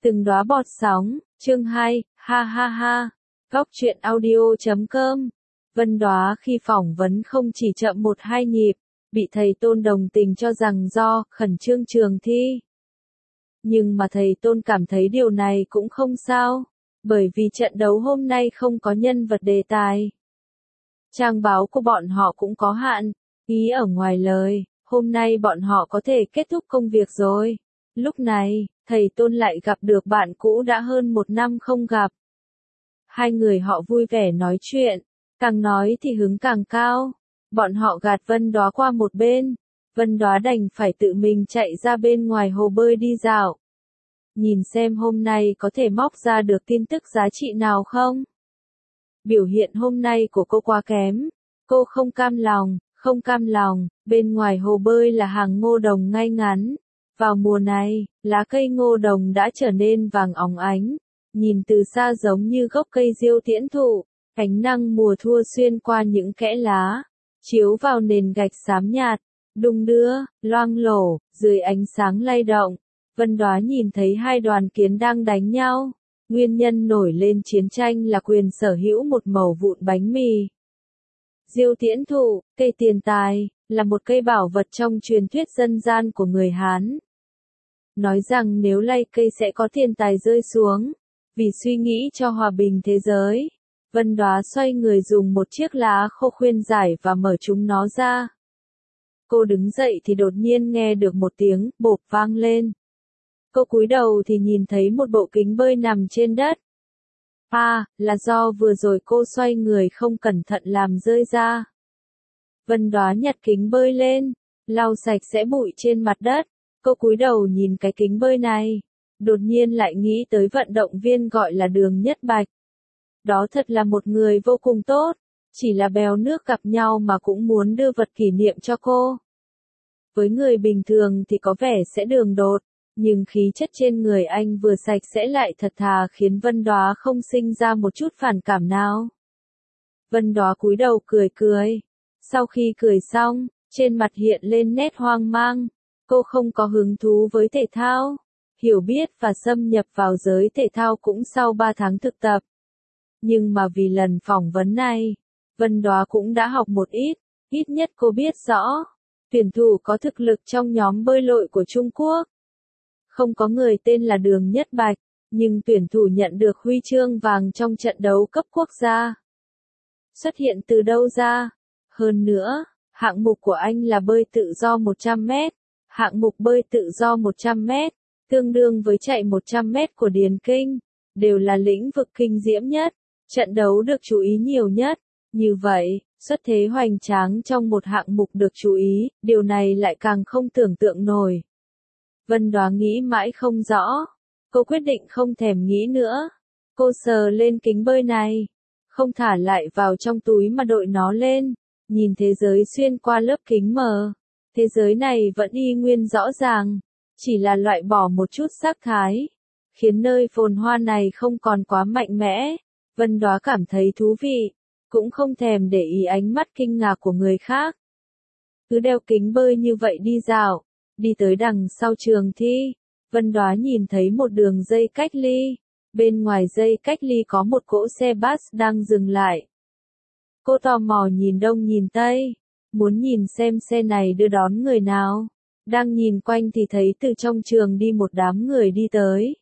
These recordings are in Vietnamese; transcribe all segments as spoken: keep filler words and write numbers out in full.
Từng đóa bọt sóng, chương hai, ha ha ha. Góc truyện audio chấm com. Vân Đóa khi phỏng vấn không chỉ chậm một hai nhịp, bị thầy Tôn đồng tình cho rằng do khẩn trương trường thi. Nhưng mà thầy Tôn cảm thấy điều này cũng không sao, bởi vì trận đấu hôm nay không có nhân vật đề tài. Trang báo của bọn họ cũng có hạn, ý ở ngoài lời, hôm nay bọn họ có thể kết thúc công việc rồi. Lúc này, thầy Tôn lại gặp được bạn cũ đã hơn một năm không gặp. Hai người họ vui vẻ nói chuyện, càng nói thì hứng càng cao. Bọn họ gạt Vân Đóa qua một bên, Vân Đóa đành phải tự mình chạy ra bên ngoài hồ bơi đi dạo. Nhìn xem hôm nay có thể móc ra được tin tức giá trị nào không? Biểu hiện hôm nay của cô quá kém, cô không cam lòng, không cam lòng, bên ngoài hồ bơi là hàng ngô đồng ngay ngắn. Vào mùa này, lá cây ngô đồng đã trở nên vàng óng ánh, nhìn từ xa giống như gốc cây diêu tiễn thụ, ánh nắng mùa thu xuyên qua những kẽ lá, chiếu vào nền gạch xám nhạt, đung đưa, loang lổ, dưới ánh sáng lay động. Vân Đóa nhìn thấy hai đoàn kiến đang đánh nhau, nguyên nhân nổi lên chiến tranh là quyền sở hữu một mẩu vụn bánh mì. Diêu tiễn thụ, cây tiền tài, là một cây bảo vật trong truyền thuyết dân gian của người Hán. Nói rằng nếu lay cây sẽ có tiền tài rơi xuống, vì suy nghĩ cho hòa bình thế giới. Vân Đóa xoay người dùng một chiếc lá khô khuyên giải và mở chúng nó ra. Cô đứng dậy thì đột nhiên nghe được một tiếng bộp vang lên. Cô cúi đầu thì nhìn thấy một bộ kính bơi nằm trên đất. À, là do vừa rồi cô xoay người không cẩn thận làm rơi ra. Vân Đóa nhặt kính bơi lên, lau sạch sẽ bụi trên mặt đất. Cô cúi đầu nhìn cái kính bơi này, đột nhiên lại nghĩ tới vận động viên gọi là Đường Nhất Bạch. Đó thật là một người vô cùng tốt, chỉ là bèo nước gặp nhau mà cũng muốn đưa vật kỷ niệm cho cô. Với người bình thường thì có vẻ sẽ đường đột, nhưng khí chất trên người anh vừa sạch sẽ lại thật thà khiến Vân Đóa không sinh ra một chút phản cảm nào. Vân Đóa cúi đầu cười cười. Sau khi cười xong, trên mặt hiện lên nét hoang mang. Cô không có hứng thú với thể thao, hiểu biết và xâm nhập vào giới thể thao cũng sau ba tháng thực tập. Nhưng mà vì lần phỏng vấn này, Vân Đóa cũng đã học một ít, ít nhất cô biết rõ, tuyển thủ có thực lực trong nhóm bơi lội của Trung Quốc. Không có người tên là Đường Nhất Bạch, nhưng tuyển thủ nhận được huy chương vàng trong trận đấu cấp quốc gia. Xuất hiện từ đâu ra? Hơn nữa, hạng mục của anh là bơi tự do một trăm mét. Hạng mục bơi tự do một trăm mét, tương đương với chạy một trăm mét của điền kinh, đều là lĩnh vực kinh diễm nhất, trận đấu được chú ý nhiều nhất. Như vậy, xuất thế hoành tráng trong một hạng mục được chú ý, điều này lại càng không tưởng tượng nổi. Vân Đóa nghĩ mãi không rõ, cô quyết định không thèm nghĩ nữa. Cô sờ lên kính bơi này, không thả lại vào trong túi mà đội nó lên, nhìn thế giới xuyên qua lớp kính mờ. Thế giới này vẫn y nguyên rõ ràng, chỉ là loại bỏ một chút sắc thái, khiến nơi phồn hoa này không còn quá mạnh mẽ. Vân Đóa cảm thấy thú vị, cũng không thèm để ý ánh mắt kinh ngạc của người khác. Cứ đeo kính bơi như vậy đi dạo, đi tới đằng sau trường thi, Vân Đóa nhìn thấy một đường dây cách ly, bên ngoài dây cách ly có một cỗ xe bus đang dừng lại. Cô tò mò nhìn đông nhìn tây, muốn nhìn xem xe này đưa đón người nào. Đang nhìn quanh thì thấy từ trong trường đi một đám người đi tới.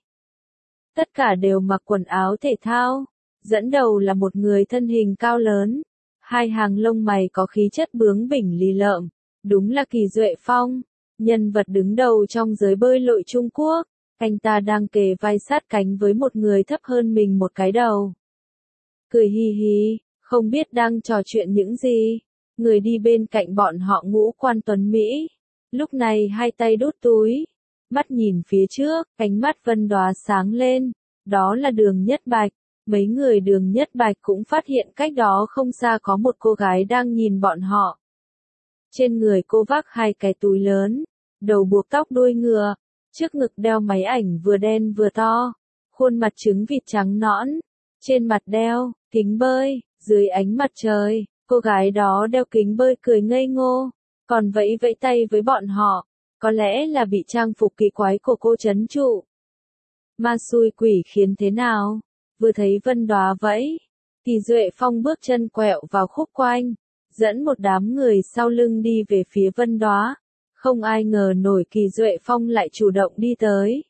Tất cả đều mặc quần áo thể thao, dẫn đầu là một người thân hình cao lớn, hai hàng lông mày có khí chất bướng bỉnh lì lợm, đúng là Kỳ Duệ Phong, nhân vật đứng đầu trong giới bơi lội Trung Quốc. Anh ta đang kề vai sát cánh với một người thấp hơn mình một cái đầu. Cười hi hi, không biết đang trò chuyện những gì. Người đi bên cạnh bọn họ ngũ quan tuấn Mỹ, lúc này hai tay đút túi, mắt nhìn phía trước, ánh mắt Vân Đóa sáng lên, đó là Đường Nhất Bạch. Mấy người Đường Nhất Bạch cũng phát hiện cách đó không xa có một cô gái đang nhìn bọn họ. Trên người cô vác hai cái túi lớn, đầu buộc tóc đuôi ngựa, trước ngực đeo máy ảnh vừa đen vừa to, khuôn mặt trứng vịt trắng nõn, trên mặt đeo kính bơi, dưới ánh mặt trời. Cô gái đó đeo kính bơi cười ngây ngô, còn vẫy vẫy tay với bọn họ, có lẽ là bị trang phục kỳ quái của cô trấn trụ. Ma xui quỷ khiến thế nào? Vừa thấy Vân Đóa vẫy, Kỳ Duệ Phong bước chân quẹo vào khúc quanh, dẫn một đám người sau lưng đi về phía Vân Đóa. Không ai ngờ nổi Kỳ Duệ Phong lại chủ động đi tới.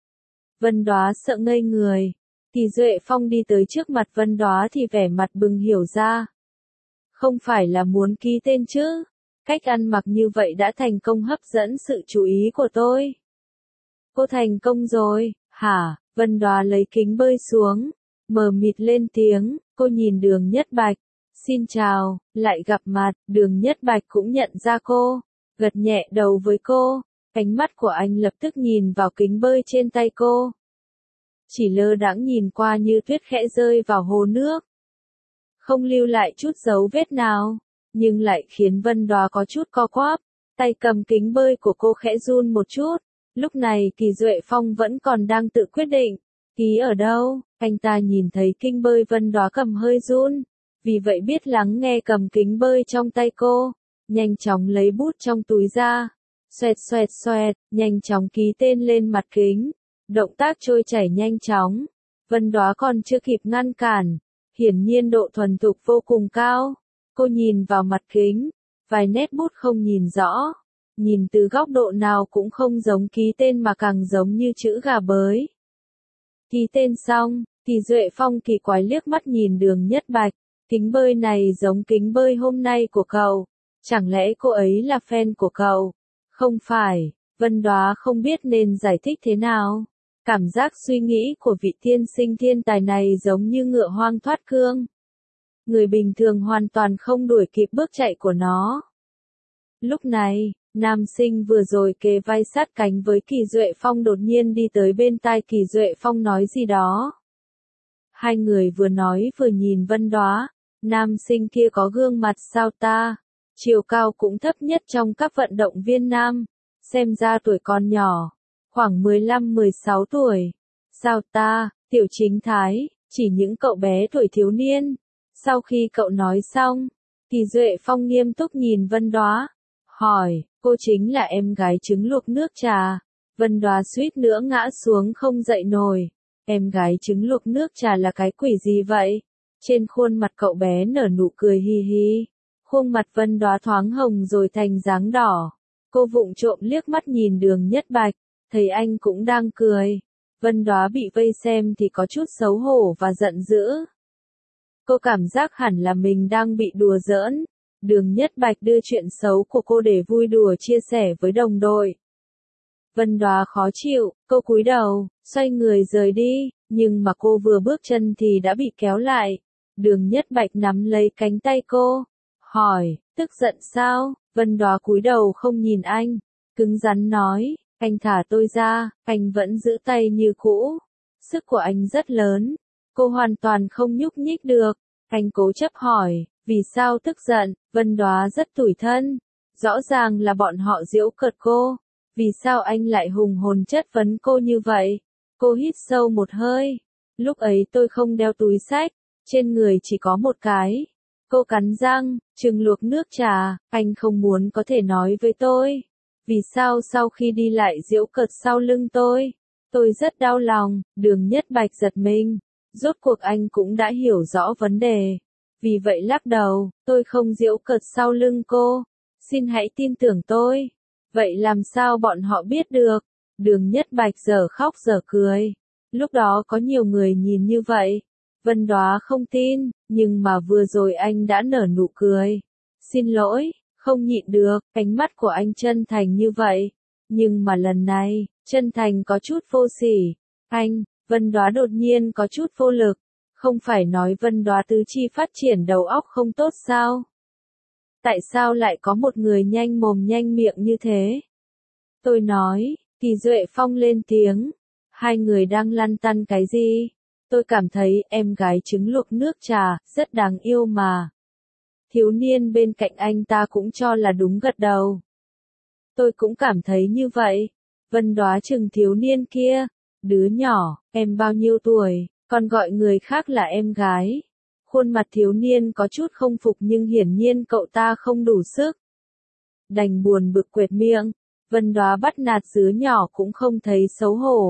Vân Đóa sợ ngây người. Kỳ Duệ Phong đi tới trước mặt Vân Đóa thì vẻ mặt bừng hiểu ra. Không phải là muốn ký tên chứ? Cách ăn mặc như vậy đã thành công hấp dẫn sự chú ý của tôi. Cô thành công rồi, hả? Vân Đóa lấy kính bơi xuống, mờ mịt lên tiếng, cô nhìn Đường Nhất Bạch. Xin chào, lại gặp mặt, Đường Nhất Bạch cũng nhận ra cô, gật nhẹ đầu với cô, ánh mắt của anh lập tức nhìn vào kính bơi trên tay cô. Chỉ lơ đãng nhìn qua như tuyết khẽ rơi vào hồ nước. Không lưu lại chút dấu vết nào, nhưng lại khiến Vân Đóa có chút co quắp, tay cầm kính bơi của cô khẽ run một chút. Lúc này Kỳ Duệ Phong vẫn còn đang tự quyết định, ký ở đâu, anh ta nhìn thấy kính bơi Vân Đóa cầm hơi run, vì vậy biết lắng nghe cầm kính bơi trong tay cô, nhanh chóng lấy bút trong túi ra, xoẹt xoẹt xoẹt, nhanh chóng ký tên lên mặt kính, động tác trôi chảy nhanh chóng, Vân Đóa còn chưa kịp ngăn cản, hiển nhiên độ thuần thục vô cùng cao, cô nhìn vào mặt kính, vài nét bút không nhìn rõ. Nhìn từ góc độ nào cũng không giống ký tên mà càng giống như chữ gà bới. Ký tên xong, Kỳ Duệ Phong kỳ quái liếc mắt nhìn Đường Nhất Bạch, kính bơi này giống kính bơi hôm nay của cậu, chẳng lẽ cô ấy là fan của cậu? Không phải, Vân Đóa không biết nên giải thích thế nào. Cảm giác suy nghĩ của vị tiên sinh thiên tài này giống như ngựa hoang thoát cương. Người bình thường hoàn toàn không đuổi kịp bước chạy của nó. Lúc này, nam sinh vừa rồi kề vai sát cánh với Kỳ Duệ Phong đột nhiên đi tới bên tai Kỳ Duệ Phong nói gì đó. Hai người vừa nói vừa nhìn Vân Đóa, nam sinh kia có gương mặt sao ta, chiều cao cũng thấp nhất trong các vận động viên nam, xem ra tuổi còn nhỏ, khoảng mười lăm mười sáu tuổi. Sao ta, Tiểu Chính Thái, chỉ những cậu bé tuổi thiếu niên. Sau khi cậu nói xong, Kỳ Duệ Phong nghiêm túc nhìn Vân Đóa, hỏi, cô chính là em gái trứng luộc nước trà. Vân Đóa suýt nữa ngã xuống không dậy nổi. Em gái trứng luộc nước trà là cái quỷ gì vậy? Trên khuôn mặt cậu bé nở nụ cười hi hi. Khuôn mặt Vân Đóa thoáng hồng rồi thành dáng đỏ. Cô vụng trộm liếc mắt nhìn Đường Nhất Bạch, thấy anh cũng đang cười. Vân Đóa bị vây xem thì có chút xấu hổ và giận dữ. Cô cảm giác hẳn là mình đang bị đùa giỡn. Đường Nhất Bạch đưa chuyện xấu của cô để vui đùa chia sẻ với đồng đội. Vân Đóa khó chịu, cô cúi đầu, xoay người rời đi, nhưng mà cô vừa bước chân thì đã bị kéo lại. Đường Nhất Bạch nắm lấy cánh tay cô, hỏi, tức giận sao? Vân Đóa cúi đầu không nhìn anh, cứng rắn nói, anh thả tôi ra, anh vẫn giữ tay như cũ. Sức của anh rất lớn, cô hoàn toàn không nhúc nhích được. Anh cố chấp hỏi, vì sao tức giận? Vân Đóa rất tủi thân, rõ ràng là bọn họ giễu cợt cô, vì sao anh lại hùng hồn chất vấn cô như vậy? Cô hít sâu một hơi, lúc ấy tôi không đeo túi xách, trên người chỉ có một cái. Cô cắn răng, trừng luộc nước trà, anh không muốn có thể nói với tôi. Vì sao sau khi đi lại giễu cợt sau lưng tôi? Tôi rất đau lòng. Đường Nhất Bạch giật mình, rốt cuộc anh cũng đã hiểu rõ vấn đề. Vì vậy lắc đầu, tôi không giễu cợt sau lưng cô. Xin hãy tin tưởng tôi. Vậy làm sao bọn họ biết được? Đường Nhất Bạch giờ khóc giờ cười. Lúc đó có nhiều người nhìn như vậy. Vân Đóa không tin, nhưng mà vừa rồi anh đã nở nụ cười. Xin lỗi, không nhịn được, ánh mắt của anh chân thành như vậy. Nhưng mà lần này, chân thành có chút vô sỉ. Anh, Vân Đóa đột nhiên có chút vô lực. Không phải nói Vân Đóa tứ chi phát triển đầu óc không tốt sao? Tại sao lại có một người nhanh mồm nhanh miệng như thế? Tôi nói, Kỳ Duệ Phong lên tiếng. Hai người đang lăn tăn cái gì? Tôi cảm thấy em gái trứng luộc nước trà, rất đáng yêu mà. Thiếu niên bên cạnh anh ta cũng cho là đúng gật đầu. Tôi cũng cảm thấy như vậy. Vân Đóa chừng thiếu niên kia. Đứa nhỏ, em bao nhiêu tuổi, còn gọi người khác là em gái. Khuôn mặt thiếu niên có chút không phục nhưng hiển nhiên cậu ta không đủ sức. Đành buồn bực quệt miệng. Vân Đóa bắt nạt đứa nhỏ cũng không thấy xấu hổ.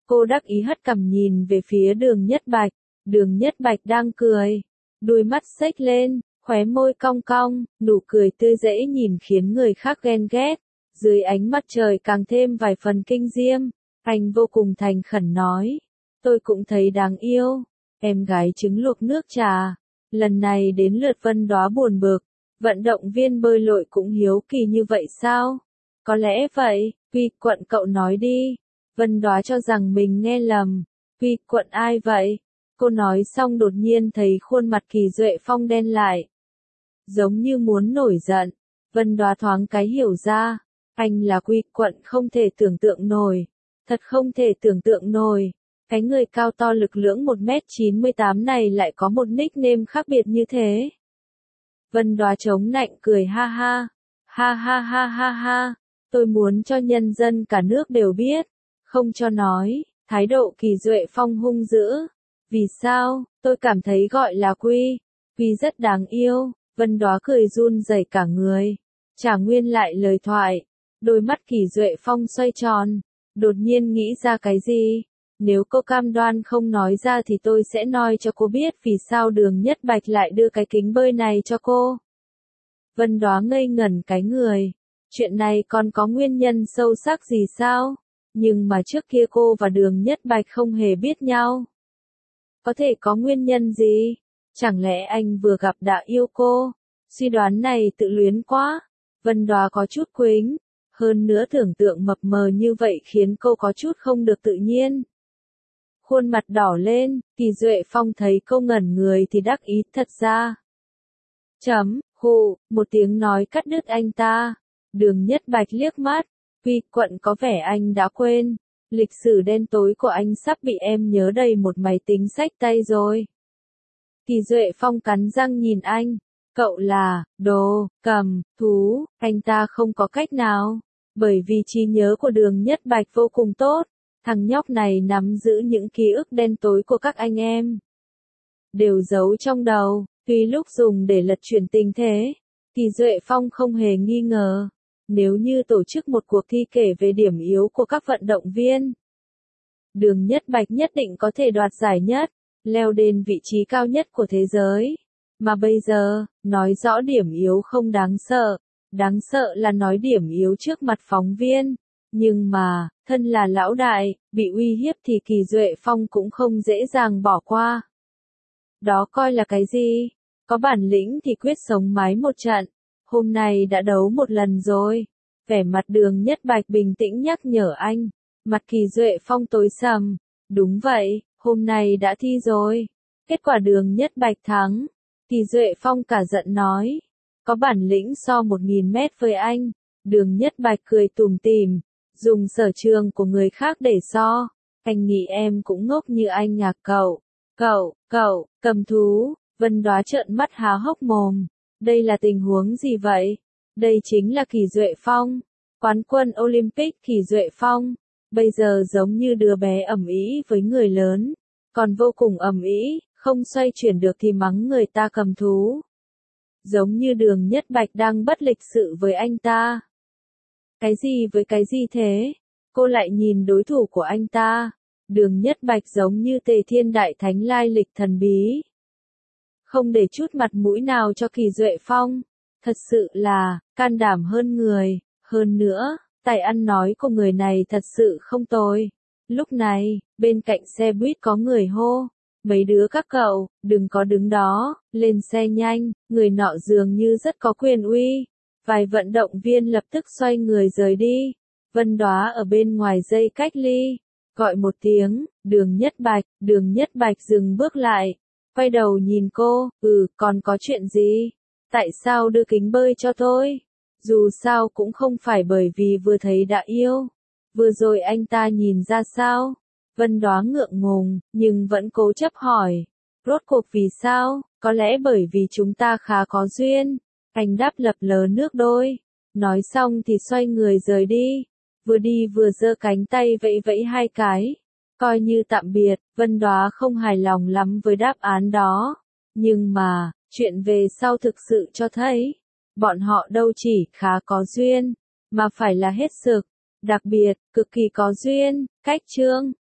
Cô đắc ý hất cằm nhìn về phía Đường Nhất Bạch, Đường Nhất Bạch đang cười, đôi mắt xếch lên, khóe môi cong cong, nụ cười tươi dễ nhìn khiến người khác ghen ghét, dưới ánh mặt trời càng thêm vài phần kinh diêm, anh vô cùng thành khẩn nói, tôi cũng thấy đáng yêu, em gái trứng luộc nước trà, lần này đến lượt Vân Đóa buồn bực, vận động viên bơi lội cũng hiếu kỳ như vậy sao? Có lẽ vậy, Quy Quận cậu nói đi. Vân Đóa cho rằng mình nghe lầm. Quy Quận ai vậy? Cô nói xong đột nhiên thấy khuôn mặt Kỳ Duệ Phong đen lại. Giống như muốn nổi giận. Vân Đóa thoáng cái hiểu ra. Anh là Quy Quận không thể tưởng tượng nổi. Thật không thể tưởng tượng nổi. Cái người cao to lực lưỡng một mét chín mươi tám này lại có một nickname khác biệt như thế. Vân Đóa chống nạnh cười ha ha. Ha ha ha ha ha. Tôi muốn cho nhân dân cả nước đều biết. Không cho nói, thái độ Kỳ Duệ Phong hung dữ. Vì sao, tôi cảm thấy gọi là Quy. Quy rất đáng yêu. Vân Đóa cười run rẩy cả người. Trả nguyên lại lời thoại. Đôi mắt Kỳ Duệ Phong xoay tròn. Đột nhiên nghĩ ra cái gì? Nếu cô cam đoan không nói ra thì tôi sẽ nói cho cô biết vì sao Đường Nhất Bạch lại đưa cái kính bơi này cho cô. Vân Đóa ngây ngẩn cái người. Chuyện này còn có nguyên nhân sâu sắc gì sao? Nhưng mà trước kia cô và Đường Nhất Bạch không hề biết nhau. Có thể có nguyên nhân gì? Chẳng lẽ anh vừa gặp đã yêu cô? Suy đoán này tự luyến quá. Vân Đóa có chút quính. Hơn nữa tưởng tượng mập mờ như vậy khiến cô có chút không được tự nhiên. Khuôn mặt đỏ lên, Kỳ Duệ Phong thấy cô ngẩn người thì đắc ý thật ra. Chấm, hù, một tiếng nói cắt đứt anh ta. Đường Nhất Bạch liếc mắt, Quy Quận có vẻ anh đã quên. Lịch sử đen tối của anh sắp bị em nhớ đầy một máy tính xách tay rồi. Kỳ Duệ Phong cắn răng nhìn anh. Cậu là, đồ, cầm, thú, anh ta không có cách nào. Bởi vì trí nhớ của Đường Nhất Bạch vô cùng tốt. Thằng nhóc này nắm giữ những ký ức đen tối của các anh em. Đều giấu trong đầu, tuy lúc dùng để lật chuyển tình thế. Kỳ Duệ Phong không hề nghi ngờ. Nếu như tổ chức một cuộc thi kể về điểm yếu của các vận động viên, Đường Nhất Bạch nhất định có thể đoạt giải nhất, leo đến vị trí cao nhất của thế giới. Mà bây giờ, nói rõ điểm yếu không đáng sợ, đáng sợ là nói điểm yếu trước mặt phóng viên. Nhưng mà, thân là lão đại, bị uy hiếp thì Kỳ Duệ Phong cũng không dễ dàng bỏ qua. Đó coi là cái gì? Có bản lĩnh thì quyết sống mái một trận. Hôm nay đã đấu một lần rồi. Vẻ mặt Đường Nhất Bạch bình tĩnh nhắc nhở anh. Mặt Kỳ Duệ Phong tối sầm. Đúng vậy, hôm nay đã thi rồi. Kết quả Đường Nhất Bạch thắng. Kỳ Duệ Phong cả giận nói. Có bản lĩnh so một nghìn mét với anh. Đường Nhất Bạch cười tủm tỉm. Dùng sở trường của người khác để so. Anh nghĩ em cũng ngốc như anh à cậu. Cậu, cậu, cầm thú. Vân Đóa trợn mắt há hốc mồm. Đây là tình huống gì vậy? Đây chính là Kỳ Duệ Phong. Quán quân Olympic Kỳ Duệ Phong. Bây giờ giống như đứa bé ầm ĩ với người lớn. Còn vô cùng ầm ĩ, không xoay chuyển được thì mắng người ta cầm thú. Giống như Đường Nhất Bạch đang bất lịch sự với anh ta. Cái gì với cái gì thế? Cô lại nhìn đối thủ của anh ta. Đường Nhất Bạch giống như Tề Thiên Đại Thánh lai lịch thần bí. Không để chút mặt mũi nào cho Kỳ Duệ Phong. Thật sự là, can đảm hơn người. Hơn nữa, tài ăn nói của người này thật sự không tồi. Lúc này, bên cạnh xe buýt có người hô. Mấy đứa các cậu, đừng có đứng đó, lên xe nhanh, người nọ dường như rất có quyền uy. Vài vận động viên lập tức xoay người rời đi. Vân Đóa ở bên ngoài dây cách ly. Gọi một tiếng, Đường Nhất Bạch, Đường Nhất Bạch dừng bước lại. Quay đầu nhìn cô, ừ, còn có chuyện gì? Tại sao đưa kính bơi cho tôi? Dù sao cũng không phải bởi vì vừa thấy đã yêu. Vừa rồi anh ta nhìn ra sao? Vân Đóa ngượng ngùng, nhưng vẫn cố chấp hỏi. Rốt cuộc vì sao? Có lẽ bởi vì chúng ta khá có duyên. Anh đáp lập lờ nước đôi. Nói xong thì xoay người rời đi. Vừa đi vừa giơ cánh tay vẫy vẫy hai cái. Coi như tạm biệt, Vân Đóa không hài lòng lắm với đáp án đó. Nhưng mà, chuyện về sau thực sự cho thấy, bọn họ đâu chỉ khá có duyên, mà phải là hết sức, đặc biệt, cực kỳ có duyên, cách chương.